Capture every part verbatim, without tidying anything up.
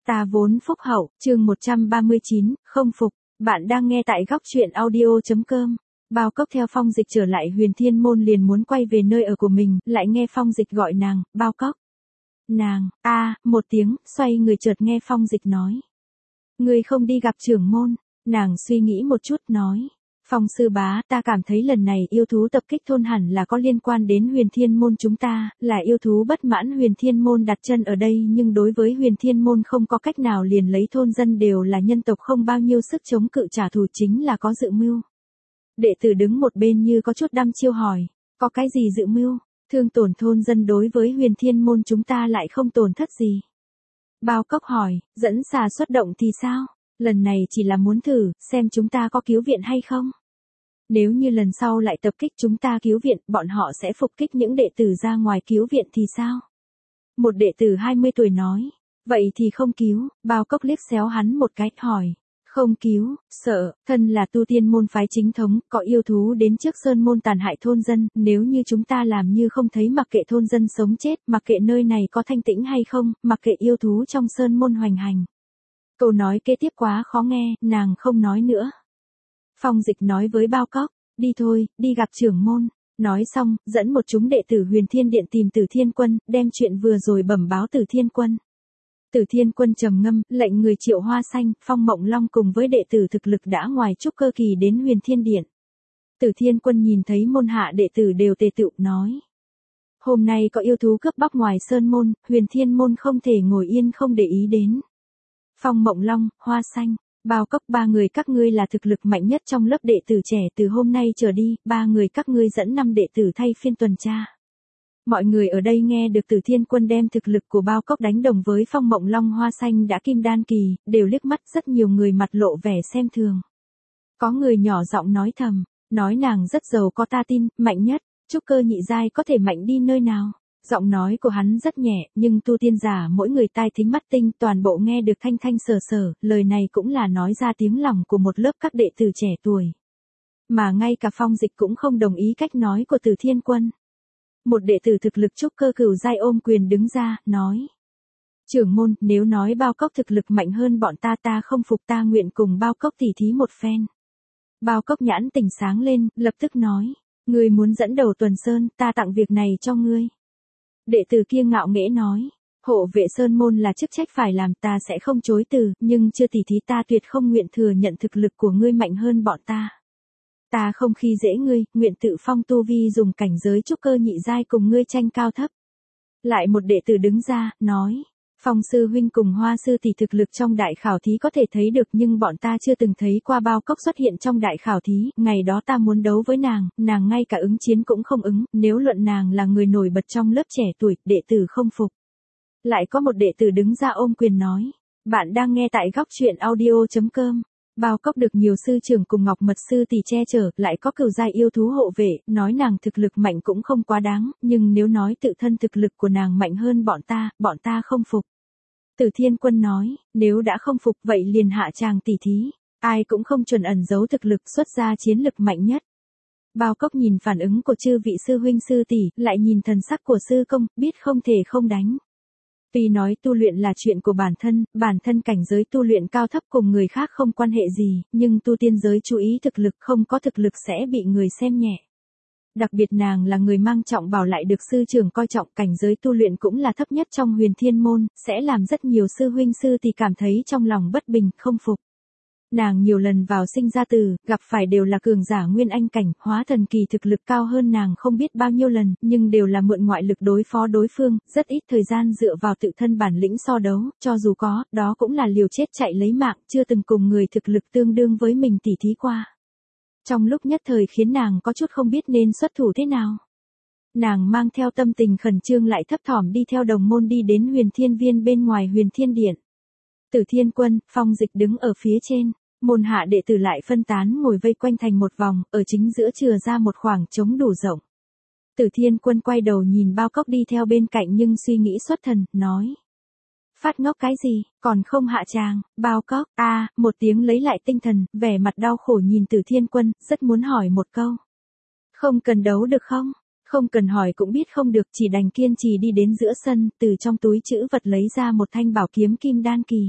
Ta vốn phúc hậu, chương một trăm ba mươi chín, không phục. Bạn đang nghe tại góc truyện audio.com. Bao Cốc theo Phong Dịch trở lại Huyền Thiên Môn liền muốn quay về nơi ở của mình, lại nghe Phong Dịch gọi nàng, Bao Cốc. Nàng, a một tiếng, xoay người chợt nghe Phong Dịch nói. Ngươi không đi gặp trưởng môn, nàng suy nghĩ một chút nói. Phong sư bá, ta cảm thấy lần này yêu thú tập kích thôn hẳn là có liên quan đến Huyền Thiên Môn chúng ta, là yêu thú bất mãn Huyền Thiên Môn đặt chân ở đây nhưng đối với Huyền Thiên Môn không có cách nào liền lấy thôn dân đều là nhân tộc không bao nhiêu sức chống cự trả thù chính là có dự mưu. Đệ tử đứng một bên như có chút đăm chiêu hỏi, có cái gì dự mưu, thương tổn thôn dân đối với Huyền Thiên Môn chúng ta lại không tổn thất gì. Bao Cốc hỏi, dẫn xà xuất động thì sao? Lần này chỉ là muốn thử, xem chúng ta có cứu viện hay không. Nếu như lần sau lại tập kích chúng ta cứu viện, bọn họ sẽ phục kích những đệ tử ra ngoài cứu viện thì sao? Một đệ tử hai mươi tuổi nói, vậy thì không cứu. Bao Cốc liếc xéo hắn một cái, hỏi, không cứu, sợ, thân là tu tiên môn phái chính thống, có yêu thú đến trước sơn môn tàn hại thôn dân, nếu như chúng ta làm như không thấy mặc kệ thôn dân sống chết, mặc kệ nơi này có thanh tĩnh hay không, mặc kệ yêu thú trong sơn môn hoành hành. Câu nói kế tiếp quá khó nghe, nàng không nói nữa. Phong Dịch nói với Bao Cốc, đi thôi, đi gặp trưởng môn. Nói xong, dẫn một chúng đệ tử Huyền Thiên Điện tìm Tử Thiên Quân, đem chuyện vừa rồi bẩm báo Tử Thiên Quân. Tử Thiên Quân trầm ngâm, lệnh người triệu Hoa Xanh, Phong Mộng Long cùng với đệ tử thực lực đã ngoài trúc cơ kỳ đến Huyền Thiên Điện. Tử Thiên Quân nhìn thấy môn hạ đệ tử đều tề tựu, nói. Hôm nay có yêu thú cướp bóc ngoài sơn môn, Huyền Thiên Môn không thể ngồi yên không để ý đến. Phong Mộng Long, Hoa Xanh, Bao Cốc, ba người các ngươi là thực lực mạnh nhất trong lớp đệ tử trẻ, từ hôm nay trở đi, ba người các ngươi dẫn năm đệ tử thay phiên tuần tra. Mọi người ở đây nghe được Tử Thiên Quân đem thực lực của Bao Cốc đánh đồng với Phong Mộng Long Hoa Xanh đã kim đan kỳ, đều liếc mắt, rất nhiều người mặt lộ vẻ xem thường. Có người nhỏ giọng nói thầm, nói nàng rất giàu có ta tin, mạnh nhất, trúc cơ nhị giai có thể mạnh đi nơi nào. Giọng nói của hắn rất nhẹ, nhưng tu tiên giả mỗi người tai thính mắt tinh toàn bộ nghe được thanh thanh sở sở, lời này cũng là nói ra tiếng lòng của một lớp các đệ tử trẻ tuổi. Mà ngay cả Phong Dịch cũng không đồng ý cách nói của Tử Thiên Quân. Một đệ tử thực lực trúc cơ cửu giai ôm quyền đứng ra, nói. Trưởng môn, nếu nói Bao Cốc thực lực mạnh hơn bọn ta ta không phục, ta nguyện cùng Bao Cốc tỉ thí một phen. Bao Cốc nhãn tỉnh sáng lên, lập tức nói. Ngươi muốn dẫn đầu tuần sơn, ta tặng việc này cho ngươi. Đệ tử kia ngạo nghễ nói, hộ vệ sơn môn là chức trách phải làm, ta sẽ không chối từ, nhưng chưa tỉ thí ta tuyệt không nguyện thừa nhận thực lực của ngươi mạnh hơn bọn ta. Ta không khi dễ ngươi, nguyện tự phong tu vi dùng cảnh giới trúc cơ nhị giai cùng ngươi tranh cao thấp. Lại một đệ tử đứng ra, nói, Phong sư huynh cùng Hoa sư tỷ thực lực trong đại khảo thí có thể thấy được nhưng bọn ta chưa từng thấy qua Bao Cốc xuất hiện trong đại khảo thí, ngày đó ta muốn đấu với nàng, nàng ngay cả ứng chiến cũng không ứng, nếu luận nàng là người nổi bật trong lớp trẻ tuổi, đệ tử không phục. Lại có một đệ tử đứng ra ôm quyền nói, bạn đang nghe tại góc truyện audio.com. Bao Cốc được nhiều sư trưởng cùng Ngọc Mật sư tỷ che chở, lại có cửu giai yêu thú hộ vệ, nói nàng thực lực mạnh cũng không quá đáng, nhưng nếu nói tự thân thực lực của nàng mạnh hơn bọn ta, bọn ta không phục. Tử Thiên Quân nói, nếu đã không phục vậy liền hạ tràng tỉ thí, ai cũng không chuẩn ẩn giấu thực lực xuất ra chiến lực mạnh nhất. Bao Cốc nhìn phản ứng của chư vị sư huynh sư tỷ, lại nhìn thần sắc của sư công, biết không thể không đánh. Tuy nói tu luyện là chuyện của bản thân, bản thân cảnh giới tu luyện cao thấp cùng người khác không quan hệ gì, nhưng tu tiên giới chú ý thực lực, không có thực lực sẽ bị người xem nhẹ. Đặc biệt nàng là người mang trọng bảo lại được sư trưởng coi trọng, cảnh giới tu luyện cũng là thấp nhất trong Huyền Thiên Môn, sẽ làm rất nhiều sư huynh sư thì cảm thấy trong lòng bất bình, không phục. Nàng nhiều lần vào sinh ra tử, gặp phải đều là cường giả nguyên anh cảnh, hóa thần kỳ thực lực cao hơn nàng không biết bao nhiêu lần, nhưng đều là mượn ngoại lực đối phó đối phương, rất ít thời gian dựa vào tự thân bản lĩnh so đấu, cho dù có, đó cũng là liều chết chạy lấy mạng, chưa từng cùng người thực lực tương đương với mình tỉ thí qua. Trong lúc nhất thời khiến nàng có chút không biết nên xuất thủ thế nào. Nàng mang theo tâm tình khẩn trương lại thấp thỏm đi theo đồng môn đi đến Huyền Thiên Viên bên ngoài Huyền Thiên Điện. Tử Thiên Quân, Phong Dịch đứng ở phía trên, môn hạ đệ tử lại phân tán ngồi vây quanh thành một vòng, ở chính giữa chừa ra một khoảng trống đủ rộng. Tử Thiên Quân quay đầu nhìn Bao Cốc đi theo bên cạnh nhưng suy nghĩ xuất thần, nói. Phát ngốc cái gì, còn không hạ tràng. Bao Cốc, a à, một tiếng lấy lại tinh thần, vẻ mặt đau khổ nhìn Tử Thiên Quân, rất muốn hỏi một câu. Không cần đấu được không? Không cần hỏi cũng biết không được, chỉ đành kiên trì đi đến giữa sân, từ trong túi trữ vật lấy ra một thanh bảo kiếm kim đan kỳ.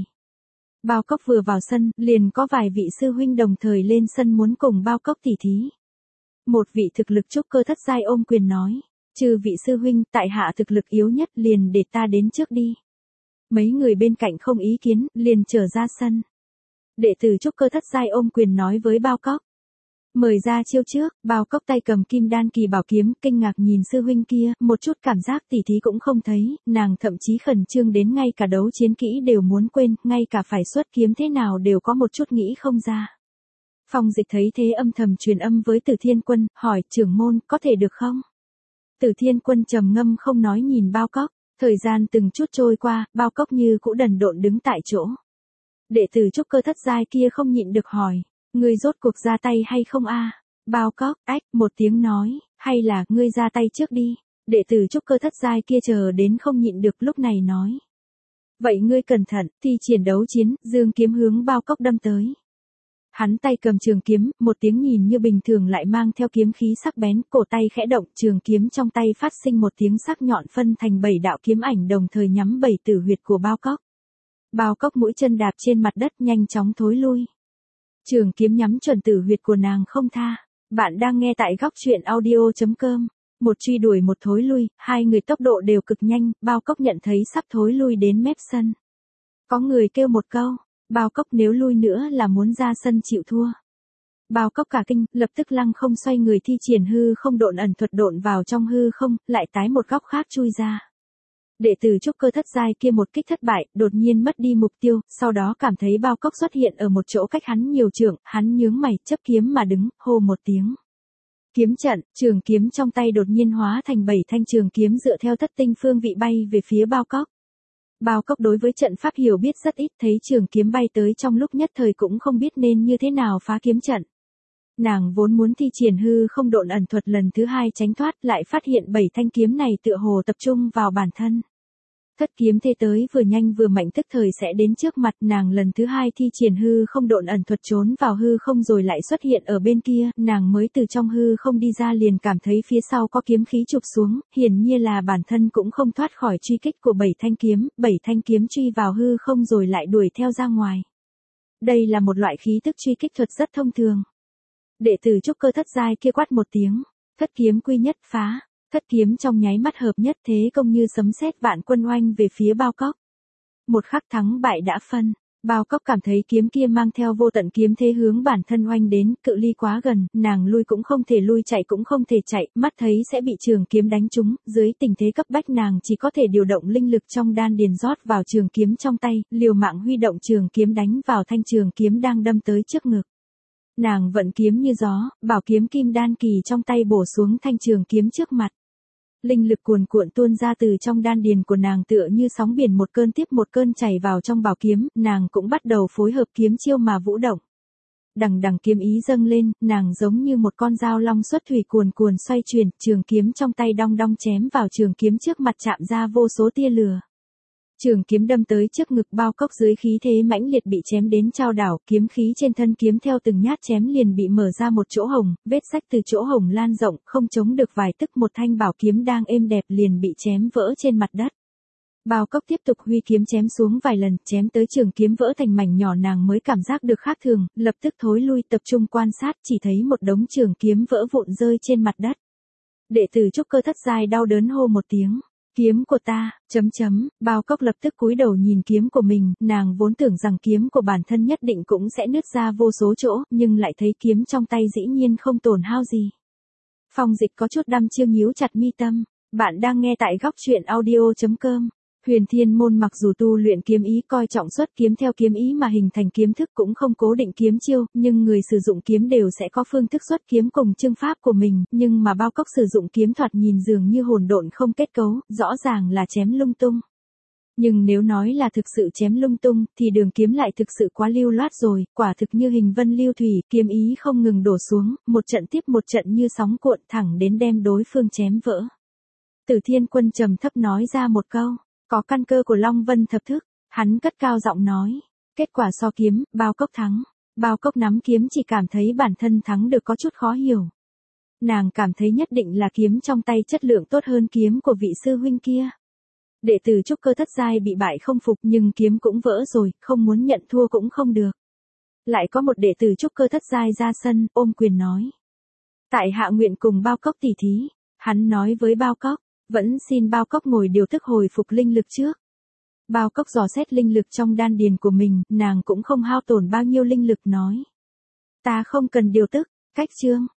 Bao Cốc vừa vào sân, liền có vài vị sư huynh đồng thời lên sân muốn cùng Bao Cốc tỉ thí. Một vị thực lực trúc cơ thất giai ôm quyền nói, trừ vị sư huynh, tại hạ thực lực yếu nhất, liền để ta đến trước đi. Mấy người bên cạnh không ý kiến, liền trở ra sân. Đệ tử trúc cơ thất giai ôm quyền nói với Bao Cốc, mời ra chiêu trước. Bao Cốc tay cầm kim đan kỳ bảo kiếm, kinh ngạc nhìn sư huynh kia, một chút cảm giác tỉ thí cũng không thấy, nàng thậm chí khẩn trương đến ngay cả đấu chiến kỹ đều muốn quên, ngay cả phải xuất kiếm thế nào đều có một chút nghĩ không ra. Phong Dịch thấy thế âm thầm truyền âm với Từ Thiên Quân, hỏi, trưởng môn, có thể được không? Từ Thiên Quân trầm ngâm không nói nhìn Bao Cốc, thời gian từng chút trôi qua, Bao Cốc như cũ đần độn đứng tại chỗ. Đệ tử trúc cơ thất giai kia không nhịn được hỏi, ngươi rốt cuộc ra tay hay không a? Bao Cốc, ách, một tiếng nói, hay là, ngươi ra tay trước đi. Đệ tử trúc cơ thất giai kia chờ đến không nhịn được lúc này nói. Vậy ngươi cẩn thận, thi triển đấu chiến, dương kiếm hướng Bao Cốc đâm tới. Hắn tay cầm trường kiếm, một tiếng nhìn như bình thường lại mang theo kiếm khí sắc bén, cổ tay khẽ động, trường kiếm trong tay phát sinh một tiếng sắc nhọn phân thành bảy đạo kiếm ảnh đồng thời nhắm bảy tử huyệt của Bao Cốc. Bao Cốc mũi chân đạp trên mặt đất nhanh chóng thối lui. Trường kiếm nhắm chuẩn tử huyệt của nàng không tha. Bạn đang nghe tại góc truyện audio chấm com. Một truy đuổi một thối lui, hai người tốc độ đều cực nhanh, Bao Cốc nhận thấy sắp thối lui đến mép sân. Có người kêu một câu, Bao Cốc nếu lui nữa là muốn ra sân chịu thua. Bao Cốc cả kinh, lập tức lăng không xoay người thi triển hư không độn ẩn thuật độn vào trong hư không, lại tái một góc khác chui ra. Đệ tử trúc cơ thất giai kia một kích thất bại, đột nhiên mất đi mục tiêu, sau đó cảm thấy Bao Cốc xuất hiện ở một chỗ cách hắn nhiều trượng, hắn nhướng mày, chấp kiếm mà đứng, hô một tiếng. Kiếm trận, trường kiếm trong tay đột nhiên hóa thành bảy thanh trường kiếm dựa theo thất tinh phương vị bay về phía Bao Cốc. Bao Cốc đối với trận pháp hiểu biết rất ít, thấy trường kiếm bay tới trong lúc nhất thời cũng không biết nên như thế nào phá kiếm trận. Nàng vốn muốn thi triển hư không độn ẩn thuật lần thứ hai tránh thoát, lại phát hiện bảy thanh kiếm này tựa hồ tập trung vào bản thân. Thất kiếm thế tới vừa nhanh vừa mạnh tức thời sẽ đến trước mặt, nàng lần thứ hai thi triển hư không độn ẩn thuật trốn vào hư không rồi lại xuất hiện ở bên kia, nàng mới từ trong hư không đi ra liền cảm thấy phía sau có kiếm khí chụp xuống, hiển nhiên là bản thân cũng không thoát khỏi truy kích của bảy thanh kiếm, bảy thanh kiếm truy vào hư không rồi lại đuổi theo ra ngoài. Đây là một loại khí tức truy kích thuật rất thông thường. Đệ tử trúc cơ thất giai kia quát một tiếng, thất kiếm quy nhất phá. Thất kiếm trong nháy mắt hợp nhất thế công như sấm sét vạn quân oanh về phía Bao Cốc. Một khắc thắng bại đã phân, Bao Cốc cảm thấy kiếm kia mang theo vô tận kiếm thế hướng bản thân oanh đến, cự ly quá gần, nàng lui cũng không thể lui, chạy cũng không thể chạy, mắt thấy sẽ bị trường kiếm đánh trúng, dưới tình thế cấp bách nàng chỉ có thể điều động linh lực trong đan điền rót vào trường kiếm trong tay, liều mạng huy động trường kiếm đánh vào thanh trường kiếm đang đâm tới trước ngực. Nàng vận kiếm như gió, bảo kiếm kim đan kỳ trong tay bổ xuống thanh trường kiếm trước mặt. Linh lực cuồn cuộn tuôn ra từ trong đan điền của nàng tựa như sóng biển một cơn tiếp một cơn chảy vào trong bảo kiếm, nàng cũng bắt đầu phối hợp kiếm chiêu mà vũ động. Đằng đằng kiếm ý dâng lên, nàng giống như một con dao long xuất thủy cuồn cuồn xoay chuyển, trường kiếm trong tay đong đong chém vào trường kiếm trước mặt chạm ra vô số tia lửa. Trường kiếm đâm tới trước ngực Bao Cốc dưới khí thế mãnh liệt bị chém đến chao đảo, kiếm khí trên thân kiếm theo từng nhát chém liền bị mở ra một chỗ hồng, vết rách từ chỗ hồng lan rộng, không chống được vài tức một thanh bảo kiếm đang êm đẹp liền bị chém vỡ trên mặt đất. Bao Cốc tiếp tục huy kiếm chém xuống vài lần, chém tới trường kiếm vỡ thành mảnh nhỏ nàng mới cảm giác được khác thường, lập tức thối lui tập trung quan sát chỉ thấy một đống trường kiếm vỡ vụn rơi trên mặt đất. Đệ tử trúc cơ thất giai đau đớn hô một tiếng. Kiếm của ta, chấm chấm, Bao Cốc lập tức cúi đầu nhìn kiếm của mình, nàng vốn tưởng rằng kiếm của bản thân nhất định cũng sẽ nứt ra vô số chỗ, nhưng lại thấy kiếm trong tay dĩ nhiên không tổn hao gì. Phong Dịch có chút đăm chiêu nhíu chặt mi tâm, bạn đang nghe tại góc truyện audio chấm com. Huyền Thiên Môn mặc dù tu luyện kiếm ý coi trọng xuất kiếm theo kiếm ý mà hình thành kiếm thức cũng không cố định kiếm chiêu, nhưng người sử dụng kiếm đều sẽ có phương thức xuất kiếm cùng chương pháp của mình, nhưng mà Bao Cốc sử dụng kiếm thoạt nhìn dường như hỗn độn không kết cấu, rõ ràng là chém lung tung. Nhưng nếu nói là thực sự chém lung tung, thì đường kiếm lại thực sự quá lưu loát rồi, quả thực như hình vân lưu thủy, kiếm ý không ngừng đổ xuống, một trận tiếp một trận như sóng cuộn thẳng đến đem đối phương chém vỡ. Từ Thiên Quân trầm thấp nói ra một câu. Có căn cơ của Long Vân thập thức, hắn cất cao giọng nói. Kết quả so kiếm, Bao Cốc thắng. Bao Cốc nắm kiếm chỉ cảm thấy bản thân thắng được có chút khó hiểu. Nàng cảm thấy nhất định là kiếm trong tay chất lượng tốt hơn kiếm của vị sư huynh kia. Đệ tử trúc cơ thất giai bị bại không phục nhưng kiếm cũng vỡ rồi, không muốn nhận thua cũng không được. Lại có một đệ tử trúc cơ thất giai ra sân, ôm quyền nói. Tại hạ nguyện cùng Bao Cốc tỉ thí. Hắn nói với Bao Cốc, vẫn xin Bao Cốc ngồi điều tức hồi phục linh lực trước. Bao Cốc dò xét linh lực trong đan điền của mình, nàng cũng không hao tổn bao nhiêu linh lực nói. Ta không cần điều tức, cách chương.